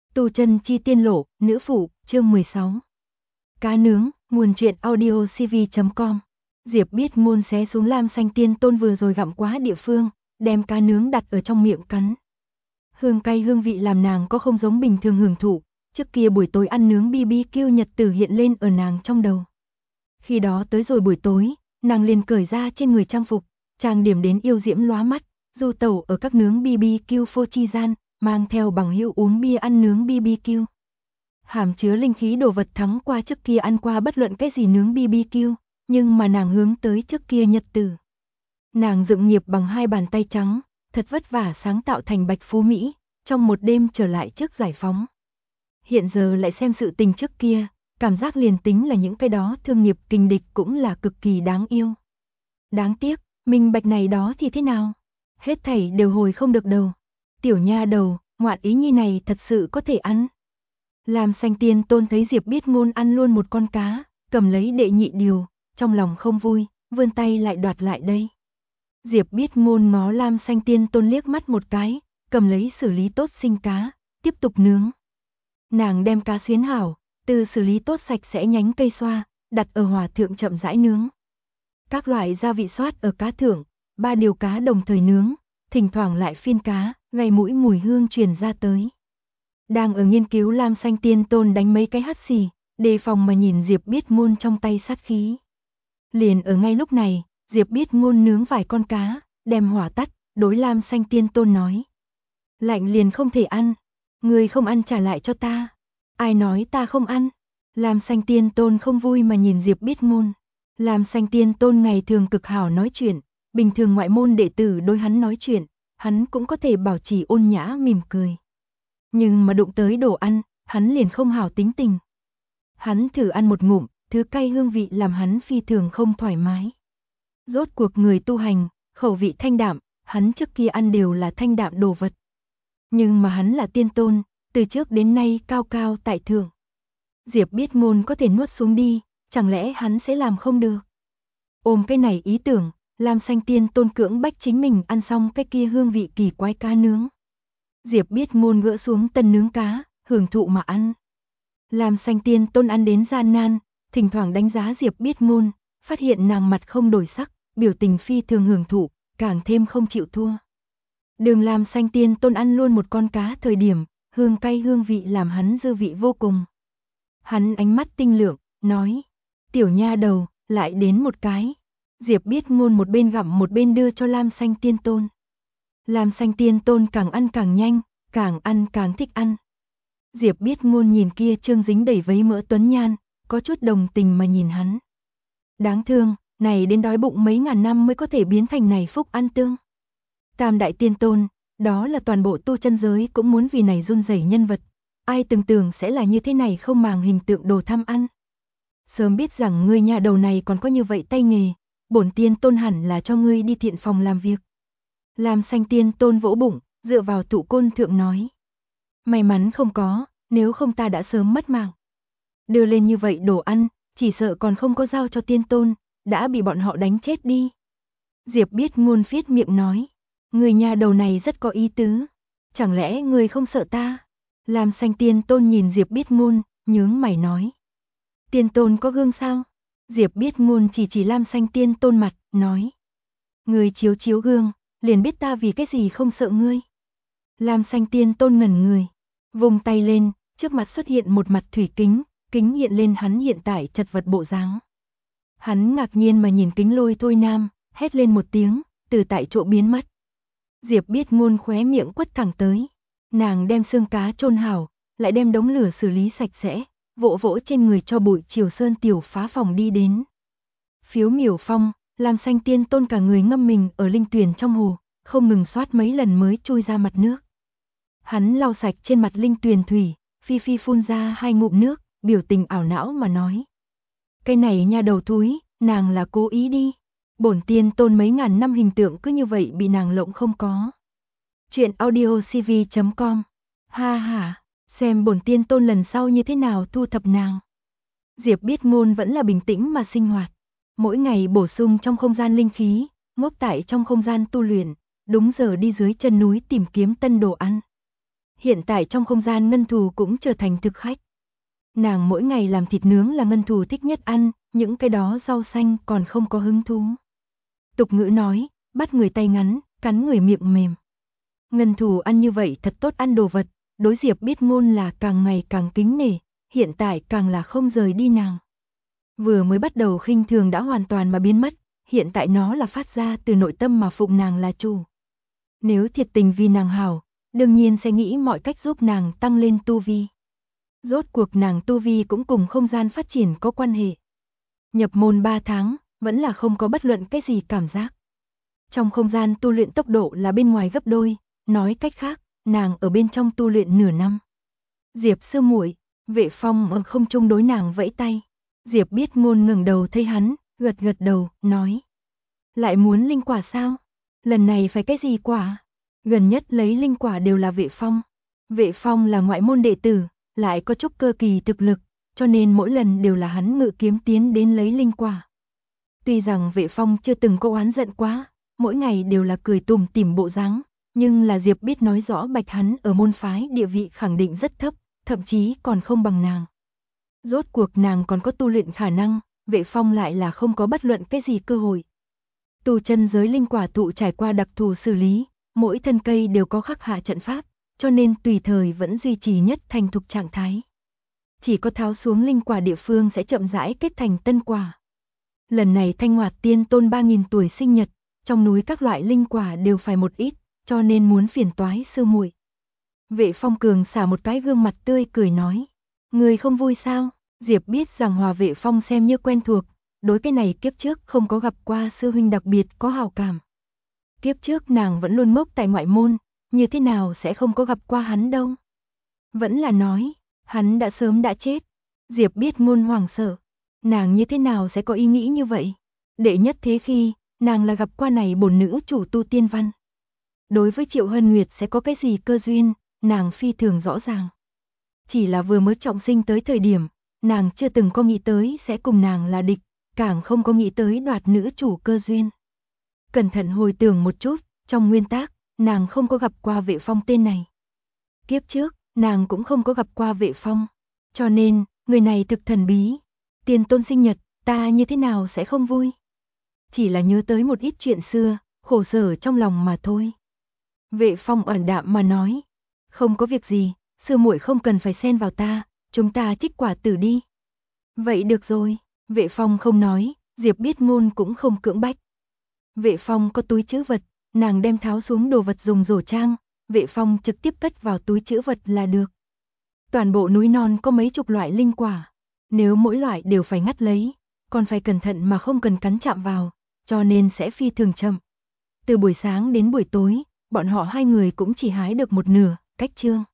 Tu chân chi tiên lộ, nữ phụ, chương 16. Cá nướng, nguồn truyện audio cv.com. Diệp biết ngôn xé xuống lam xanh tiên tôn vừa rồi gặm quá địa phương, đem cá nướng đặt ở trong miệng cắn. Hương cay hương vị làm nàng có không giống bình thường hưởng thụ, trước kia buổi tối ăn nướng BBQ nhật tử hiện lên ở nàng trong đầu. Khi đó tới rồi buổi tối, nàng liền cởi ra trên người trang phục, trang điểm đến yêu diễm lóa mắt, du tẩu ở các nướng BBQ phô chi gian, mang theo bằng hữu uống bia ăn nướng BBQ. Hàm chứa linh khí đồ vật thắng qua trước kia ăn qua bất luận cái gì nướng BBQ, nhưng mà nàng hướng tới trước kia nhật tử. Nàng dựng nghiệp bằng hai bàn tay trắng, thật vất vả sáng tạo thành Bạch Phú Mỹ, trong một đêm trở lại trước giải phóng. Hiện giờ lại xem sự tình trước kia, cảm giác liền tính là những cái đó thương nghiệp kình địch cũng là cực kỳ đáng yêu. Đáng tiếc, minh bạch này đó thì thế nào? Hết thảy đều hồi không được đầu. Tiểu nha đầu, ngoạn ý nhi này thật sự có thể ăn. Lam xanh tiên tôn thấy Diệp biết ngôn ăn luôn một con cá, cầm lấy đệ nhị điều, trong lòng không vui, vươn tay lại đoạt lại đây. Diệp biết ngôn ngó lam xanh tiên tôn liếc mắt một cái, cầm lấy xử lý tốt sinh cá, tiếp tục nướng. Nàng đem cá xuyến hảo, từ xử lý tốt sạch sẽ nhánh cây xoa, đặt ở hỏa thượng chậm rãi nướng. Các loại gia vị xoát ở cá thượng, 3 điều cá đồng thời nướng, thỉnh thoảng lại phiên cá, gây mũi mùi hương truyền ra tới. Đang ở nghiên cứu lam xanh tiên tôn đánh mấy cái hắt xì, đề phòng mà nhìn Diệp biết ngôn trong tay sát khí. Liền ở ngay lúc này, Diệp biết ngôn nướng vài con cá, đem hỏa tắt, đối lam xanh tiên tôn nói. Lạnh liền không thể ăn, người không ăn trả lại cho ta. Ai nói ta không ăn? Lam xanh tiên tôn không vui mà nhìn Diệp biết ngôn. Lam xanh tiên tôn ngày thường cực hảo nói chuyện, bình thường ngoại môn đệ tử đối hắn nói chuyện, hắn cũng có thể bảo trì ôn nhã mỉm cười. Nhưng mà đụng tới đồ ăn, hắn liền không hảo tính tình. Hắn thử ăn một ngụm, thứ cay hương vị làm hắn phi thường không thoải mái. Rốt cuộc người tu hành, khẩu vị thanh đạm, hắn trước kia ăn đều là thanh đạm đồ vật. Nhưng mà hắn là tiên tôn, từ trước đến nay cao cao tại thượng. Diệp biết ngôn có thể nuốt xuống đi, chẳng lẽ hắn sẽ làm không được? Ôm cái này ý tưởng, lam xanh tiên tôn cưỡng bách chính mình ăn xong cái kia hương vị kỳ quái cá nướng. Diệp biết ngôn gỡ xuống tân nướng cá, hưởng thụ mà ăn. Lam xanh tiên tôn ăn đến gian nan, thỉnh thoảng đánh giá Diệp biết ngôn, phát hiện nàng mặt không đổi sắc, biểu tình phi thường hưởng thụ, càng thêm không chịu thua. Đường lam xanh tiên tôn ăn luôn một con cá thời điểm, hương cay hương vị làm hắn dư vị vô cùng. Hắn ánh mắt tinh lượng, nói, tiểu nha đầu, lại đến một cái. Diệp biết ngôn một bên gặm một bên đưa cho lam xanh tiên tôn. Lam xanh tiên tôn càng ăn càng nhanh, càng ăn càng thích ăn. Diệp biết ngôn nhìn kia trương dính đầy vấy mỡ tuấn nhan, có chút đồng tình mà nhìn hắn. Đáng thương, này đến đói bụng mấy ngàn năm mới có thể biến thành này phúc ăn tương. Tam đại tiên tôn, đó là toàn bộ tu chân giới cũng muốn vì này run rẩy nhân vật. Ai từng tưởng sẽ là như thế này không màng hình tượng đồ tham ăn. Sớm biết rằng ngươi nhà đầu này còn có như vậy tay nghề, bổn tiên tôn hẳn là cho ngươi đi thiện phòng làm việc. Lam xanh tiên tôn vỗ bụng, dựa vào tụ côn thượng nói. May mắn không có, nếu không ta đã sớm mất mạng. Đưa lên như vậy đồ ăn, chỉ sợ còn không có giao cho tiên tôn, đã bị bọn họ đánh chết đi. Diệp biết ngôn phiết miệng nói. Người nhà đầu này rất có ý tứ. Chẳng lẽ người không sợ ta? Lam xanh tiên tôn nhìn Diệp biết ngôn, nhướng mày nói. Tiên tôn có gương sao? Diệp biết ngôn chỉ lam xanh tiên tôn mặt, nói. Người chiếu chiếu gương, liền biết ta vì cái gì không sợ ngươi. Lam xanh tiên tôn ngẩn người, vùng tay lên, trước mặt xuất hiện một mặt thủy kính, kính hiện lên hắn hiện tại chật vật bộ dáng. Hắn ngạc nhiên mà nhìn kính lôi thôi nam, hét lên một tiếng, từ tại chỗ biến mất. Diệp biết ngôn khóe miệng quất thẳng tới, nàng đem xương cá chôn hảo, lại đem đống lửa xử lý sạch sẽ, vỗ vỗ trên người cho bụi Triều Sơn tiểu phá phòng đi đến. Phiếu miểu phong, lam xanh tiên tôn cả người ngâm mình ở linh tuyền trong hồ, không ngừng xoát mấy lần mới chui ra mặt nước. Hắn lau sạch trên mặt linh tuyền thủy, phi phi phun ra 2 ngụm nước, biểu tình ảo não mà nói. Cái này nha đầu thúi, nàng là cố ý đi. Bổn tiên tôn mấy ngàn năm hình tượng cứ như vậy bị nàng lộng không có. Chuyện audio cv.com. Ha ha, xem bổn tiên tôn lần sau như thế nào thu thập nàng. Diệp biết ngôn vẫn là bình tĩnh mà sinh hoạt. Mỗi ngày bổ sung trong không gian linh khí, ngốc tại trong không gian tu luyện, đúng giờ đi dưới chân núi tìm kiếm tân đồ ăn. hiện tại trong không gian Ngân Thù cũng trở thành thực khách. Nàng mỗi ngày làm thịt nướng là Ngân Thù thích nhất ăn, những cái đó rau xanh còn không có hứng thú. Tục ngữ nói, bắt người tay ngắn, cắn người miệng mềm. Ngân Thù ăn như vậy thật tốt ăn đồ vật, đối Diệp Biết Ngôn là càng ngày càng kính nể, hiện tại càng là không rời đi nàng. Vừa mới bắt đầu khinh thường đã hoàn toàn mà biến mất, hiện tại nó là phát ra từ nội tâm mà phụng nàng là chủ. Nếu thiệt tình vì nàng hảo, đương nhiên sẽ nghĩ mọi cách giúp nàng tăng lên tu vi. Rốt cuộc nàng tu vi cũng cùng không gian phát triển có quan hệ. Nhập môn 3 tháng, vẫn là không có bất luận cái gì cảm giác. Trong không gian tu luyện tốc độ là bên ngoài gấp đôi, nói cách khác, nàng ở bên trong tu luyện nửa năm. Diệp sư muội, Vệ Phong ở không trung đối nàng vẫy tay. Diệp Biết Ngôn ngẩng đầu thấy hắn, gật gật đầu, nói. Lại muốn linh quả sao? Lần này phải cái gì quả? Gần nhất lấy linh quả đều là Vệ Phong. Vệ Phong là ngoại môn đệ tử, lại có chút cơ kỳ thực lực, cho nên mỗi lần đều là hắn ngự kiếm tiến đến lấy linh quả. Tuy rằng Vệ Phong chưa từng có oán giận quá, mỗi ngày đều là cười tủm tỉm bộ dáng, nhưng là Diệp biết nói rõ bạch hắn ở môn phái địa vị khẳng định rất thấp, thậm chí còn không bằng nàng. Rốt cuộc nàng còn có tu luyện khả năng, Vệ Phong lại là không có bất luận cái gì cơ hội. Tu chân giới linh quả thụ trải qua đặc thù xử lý, mỗi thân cây đều có khắc hạ trận pháp, cho nên tùy thời vẫn duy trì nhất thành thục trạng thái. Chỉ có tháo xuống linh quả địa phương sẽ chậm rãi kết thành tân quả. Lần này Thanh Hoạt Tiên Tôn 3000 tuổi sinh nhật, trong núi các loại linh quả đều phải một ít, cho nên muốn phiền toái sư muội. Vệ Phong cường xả một cái gương mặt tươi cười nói, người không vui sao? Diệp biết rằng Hòa Vệ Phong xem như quen thuộc, đối cái này kiếp trước không có gặp qua sư huynh đặc biệt có hảo cảm. Kiếp trước nàng vẫn luôn ngốc tại ngoại môn, như thế nào sẽ không có gặp qua hắn đâu. Vẫn là nói, hắn đã sớm đã chết. Diệp Biết Ngôn hoảng sợ, nàng như thế nào sẽ có ý nghĩ như vậy? Đệ nhất thế khi, nàng là gặp qua này bổn nữ chủ tu tiên văn. Đối với Triệu Hân Nguyệt sẽ có cái gì cơ duyên, nàng phi thường rõ ràng. Chỉ là vừa mới trọng sinh tới thời điểm, nàng chưa từng có nghĩ tới sẽ cùng nàng là địch, càng không có nghĩ tới đoạt nữ chủ cơ duyên. Cẩn thận hồi tưởng một chút, trong nguyên tác, nàng không có gặp qua Vệ Phong tên này. Kiếp trước, nàng cũng không có gặp qua Vệ Phong, cho nên, người này thực thần bí. Tiên tôn sinh nhật, ta như thế nào sẽ không vui? Chỉ là nhớ tới một ít chuyện xưa, khổ sở trong lòng mà thôi. Vệ Phong ẩn đạm mà nói, không có việc gì, sư muội không cần phải xen vào ta, chúng ta trích quả tử đi. Vậy được rồi, Vệ Phong không nói, Diệp Biết Ngôn cũng không cưỡng bách. Vệ Phong có túi trữ vật, nàng đem tháo xuống đồ vật dùng rổ trang, Vệ Phong trực tiếp cất vào túi trữ vật là được. Toàn bộ núi non có mấy chục loại linh quả, nếu mỗi loại đều phải ngắt lấy, còn phải cẩn thận mà không cần cắn chạm vào, cho nên sẽ phi thường chậm. Từ buổi sáng đến buổi tối, bọn họ hai người cũng chỉ hái được một nửa, cách chương.